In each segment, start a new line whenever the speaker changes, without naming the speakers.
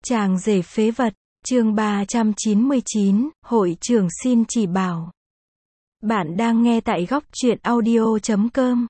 Chàng rể phế vật, chương 399, hội trưởng xin chỉ bảo. Bạn đang nghe tại góc truyện audio.com.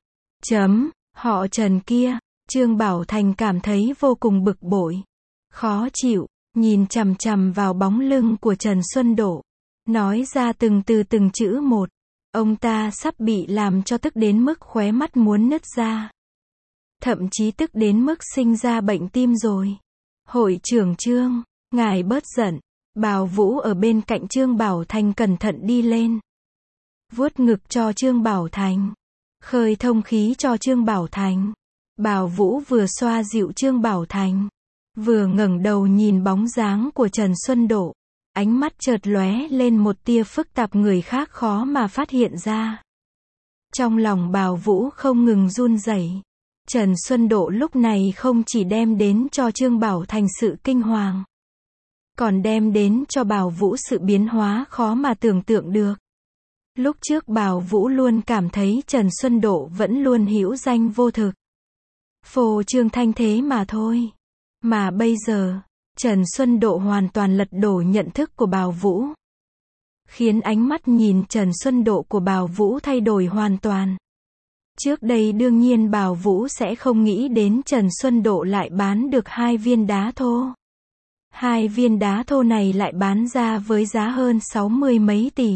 Họ Trần kia, Trương Bảo Thành cảm thấy vô cùng bực bội, khó chịu, nhìn chằm chằm vào bóng lưng của Trần Xuân Độ, nói ra từng từ từng chữ một. Ông ta sắp bị làm cho tức đến mức khóe mắt muốn nứt ra. Thậm chí tức đến mức sinh ra bệnh tim rồi. Hội trưởng Trương, ngài bớt giận. Bào Vũ ở bên cạnh Trương Bảo Thành cẩn thận đi lên, vuốt ngực cho Trương Bảo Thành, khơi thông khí cho Trương Bảo Thành. Bào Vũ vừa xoa dịu Trương Bảo Thành, vừa ngẩng đầu nhìn bóng dáng của Trần Xuân Độ, ánh mắt chợt lóe lên một tia phức tạp người khác khó mà phát hiện ra. Trong lòng Bào Vũ không ngừng run rẩy. Trần Xuân Độ lúc này không chỉ đem đến cho Trương Bảo Thành sự kinh hoàng, còn đem đến cho Bào Vũ sự biến hóa khó mà tưởng tượng được. Lúc trước Bào Vũ luôn cảm thấy Trần Xuân Độ vẫn luôn hữu danh vô thực, phô trương thanh thế mà thôi. Mà bây giờ, Trần Xuân Độ hoàn toàn lật đổ nhận thức của Bào Vũ, khiến ánh mắt nhìn Trần Xuân Độ của Bào Vũ thay đổi hoàn toàn. Trước đây đương nhiên Bào Vũ sẽ không nghĩ đến Trần Xuân Độ lại bán được 2 viên đá thô. 2 viên đá thô này lại bán ra với giá hơn 60 mấy tỷ.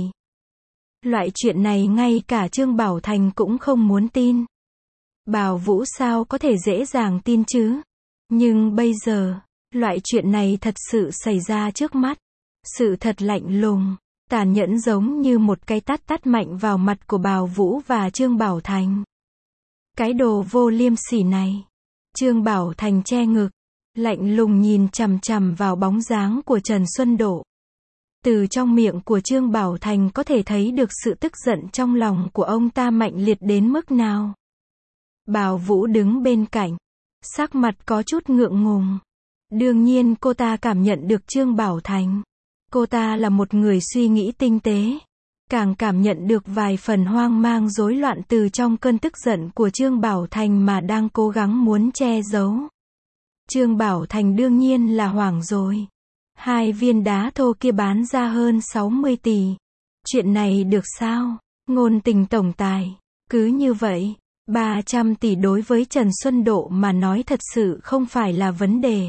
Loại chuyện này ngay cả Trương Bảo Thành cũng không muốn tin. Bào Vũ sao có thể dễ dàng tin chứ? Nhưng bây giờ, loại chuyện này thật sự xảy ra trước mắt. Sự thật lạnh lùng, tàn nhẫn giống như một cái tát mạnh vào mặt của Bào Vũ và Trương Bảo Thành. Cái đồ vô liêm sỉ này. Trương Bảo Thành che ngực, lạnh lùng nhìn chằm chằm vào bóng dáng của Trần Xuân Độ. Từ trong miệng của Trương Bảo Thành có thể thấy được sự tức giận trong lòng của ông ta mạnh liệt đến mức nào. Bào Vũ đứng bên cạnh, sắc mặt có chút ngượng ngùng. Đương nhiên cô ta cảm nhận được Trương Bảo Thành. Cô ta là một người suy nghĩ tinh tế, càng cảm nhận được vài phần hoang mang rối loạn từ trong cơn tức giận của Trương Bảo Thành mà đang cố gắng muốn che giấu. Trương Bảo Thành đương nhiên là hoảng rồi. 2 viên đá thô kia bán ra hơn 60 tỷ. Chuyện này được sao? Ngôn tình tổng tài. Cứ như vậy, 300 tỷ đối với Trần Xuân Độ mà nói thật sự không phải là vấn đề.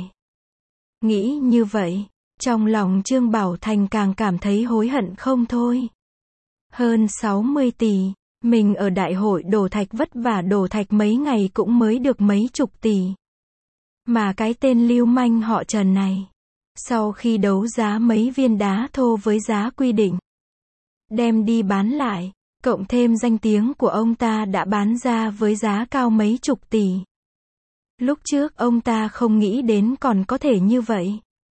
Nghĩ như vậy, trong lòng Trương Bảo Thành càng cảm thấy hối hận không thôi. Hơn 60 tỷ, mình ở đại hội đổ thạch vất vả đổ thạch mấy ngày cũng mới được mấy chục tỷ. Mà cái tên lưu manh họ Trần này, sau khi đấu giá mấy viên đá thô với giá quy định, đem đi bán lại, cộng thêm danh tiếng của ông ta đã bán ra với giá cao mấy chục tỷ. Lúc trước ông ta không nghĩ đến còn có thể như vậy.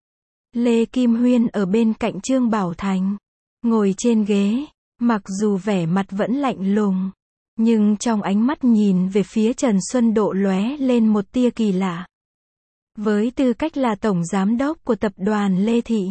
Lê Kim Huyên ở bên cạnh Trương Bảo Thành, ngồi trên ghế, mặc dù vẻ mặt vẫn lạnh lùng, nhưng trong ánh mắt nhìn về phía Trần Xuân Độ lóe lên một tia kỳ lạ. Với tư cách là tổng giám đốc của tập đoàn Lê Thị,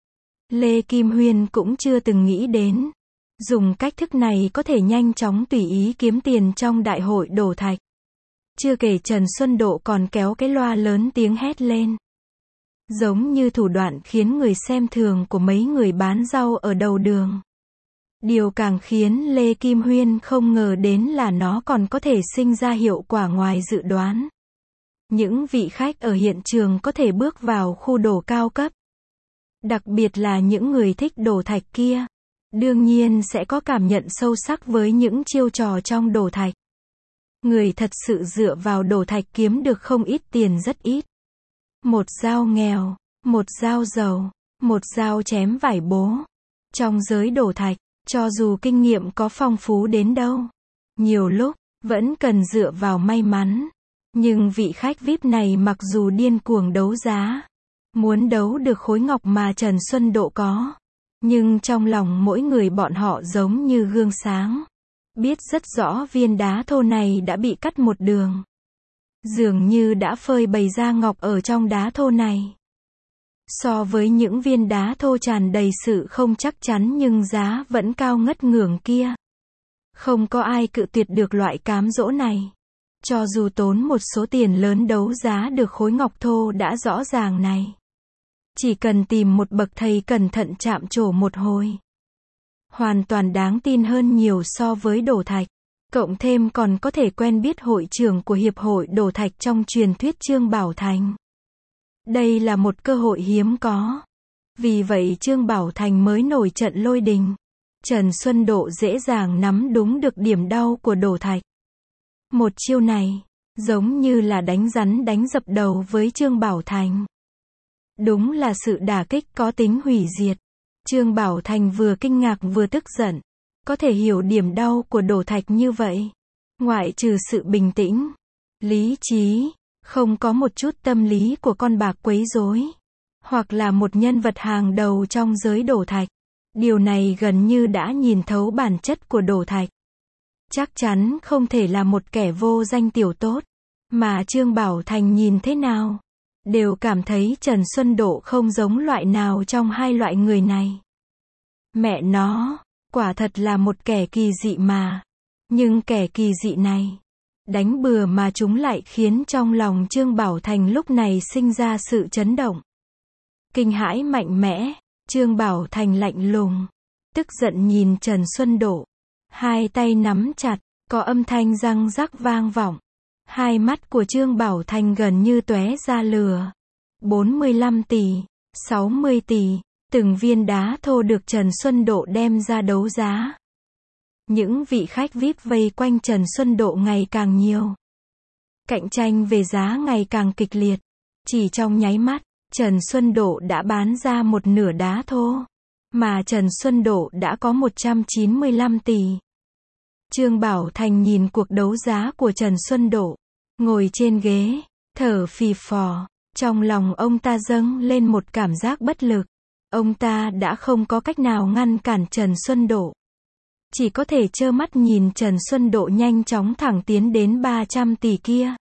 Lê Kim Huyên cũng chưa từng nghĩ đến dùng cách thức này có thể nhanh chóng tùy ý kiếm tiền trong đại hội đổ thạch. Chưa kể Trần Xuân Độ còn kéo cái loa lớn tiếng hét lên, giống như thủ đoạn khiến người xem thường của mấy người bán rau ở đầu đường. Điều càng khiến Lê Kim Huyên không ngờ đến là nó còn có thể sinh ra hiệu quả ngoài dự đoán. Những vị khách ở hiện trường có thể bước vào khu đồ cao cấp, đặc biệt là những người thích đồ thạch kia, đương nhiên sẽ có cảm nhận sâu sắc với những chiêu trò trong đồ thạch. Người thật sự dựa vào đồ thạch kiếm được không ít tiền rất ít. Một dao nghèo, một dao giàu, một dao chém vải bố. Trong giới đồ thạch, cho dù kinh nghiệm có phong phú đến đâu, nhiều lúc vẫn cần dựa vào may mắn. Nhưng vị khách VIP này mặc dù điên cuồng đấu giá, muốn đấu được khối ngọc mà Trần Xuân Độ có, nhưng trong lòng mỗi người bọn họ giống như gương sáng, biết rất rõ viên đá thô này đã bị cắt một đường. Dường như đã phơi bày ra ngọc ở trong đá thô này. So với những viên đá thô tràn đầy sự không chắc chắn nhưng giá vẫn cao ngất ngưởng kia, không có ai cự tuyệt được loại cám dỗ này. Cho dù tốn một số tiền lớn đấu giá được khối ngọc thô đã rõ ràng này, Chỉ cần tìm một bậc thầy cẩn thận chạm trổ một hồi. Hoàn toàn đáng tin hơn nhiều so với đổ thạch. Cộng thêm còn có thể quen biết hội trưởng của Hiệp hội Đổ thạch trong truyền thuyết Trương Bảo Thành. Đây là một cơ hội hiếm có. Vì vậy Trương Bảo Thành mới nổi trận lôi đình. Trần Xuân Độ dễ dàng nắm đúng được điểm đau của đổ thạch. Một chiêu này, giống như là đánh rắn đánh dập đầu với Trương Bảo Thành. Đúng là sự đả kích có tính hủy diệt. Trương Bảo Thành vừa kinh ngạc vừa tức giận. Có thể hiểu điểm đau của đổ thạch như vậy. Ngoại trừ sự bình tĩnh, lý trí, không có một chút tâm lý của con bạc quấy rối. Hoặc là một nhân vật hàng đầu trong giới đổ thạch. Điều này gần như đã nhìn thấu bản chất của đổ thạch. Chắc chắn không thể là một kẻ vô danh tiểu tốt. Mà Trương Bảo Thành nhìn thế nào? Đều cảm thấy Trần Xuân Độ không giống loại nào trong hai loại người này. Mẹ nó, quả thật là một kẻ kỳ dị mà. Nhưng kẻ kỳ dị này, đánh bừa mà chúng lại khiến trong lòng Trương Bảo Thành lúc này sinh ra sự chấn động. Kinh hãi mạnh mẽ, Trương Bảo Thành lạnh lùng, tức giận nhìn Trần Xuân Độ. Hai tay nắm chặt, có âm thanh răng rắc vang vọng. Hai mắt của Trương Bảo Thành gần như tóe ra lửa. 45 tỷ, 60 tỷ, từng viên đá thô được Trần Xuân Độ đem ra đấu giá. Những vị khách VIP vây quanh Trần Xuân Độ ngày càng nhiều. Cạnh tranh về giá ngày càng kịch liệt. Chỉ trong nháy mắt, Trần Xuân Độ đã bán ra một nửa đá thô. Mà Trần Xuân Độ đã có 195 tỷ. Trương Bảo Thành nhìn cuộc đấu giá của Trần Xuân Độ. Ngồi trên ghế, thở phì phò. Trong lòng ông ta dâng lên một cảm giác bất lực. Ông ta đã không có cách nào ngăn cản Trần Xuân Độ. Chỉ có thể trơ mắt nhìn Trần Xuân Độ nhanh chóng thẳng tiến đến 300 tỷ kia.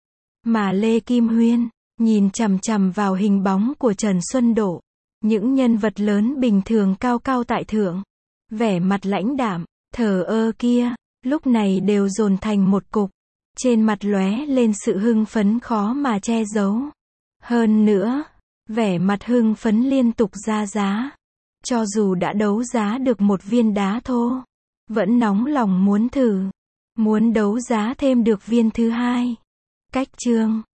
Mà Lê Kim Huyên, nhìn chằm chằm vào hình bóng của Trần Xuân Độ. Những nhân vật lớn bình thường cao cao tại thượng. Vẻ mặt lãnh đạm, thờ ơ kia, lúc này đều dồn thành một cục. Trên mặt lóe lên sự hưng phấn khó mà che giấu. Hơn nữa, vẻ mặt hưng phấn liên tục ra giá. Cho dù đã đấu giá được một viên đá thô, vẫn nóng lòng muốn thử. Muốn đấu giá thêm được viên thứ hai. Cách chương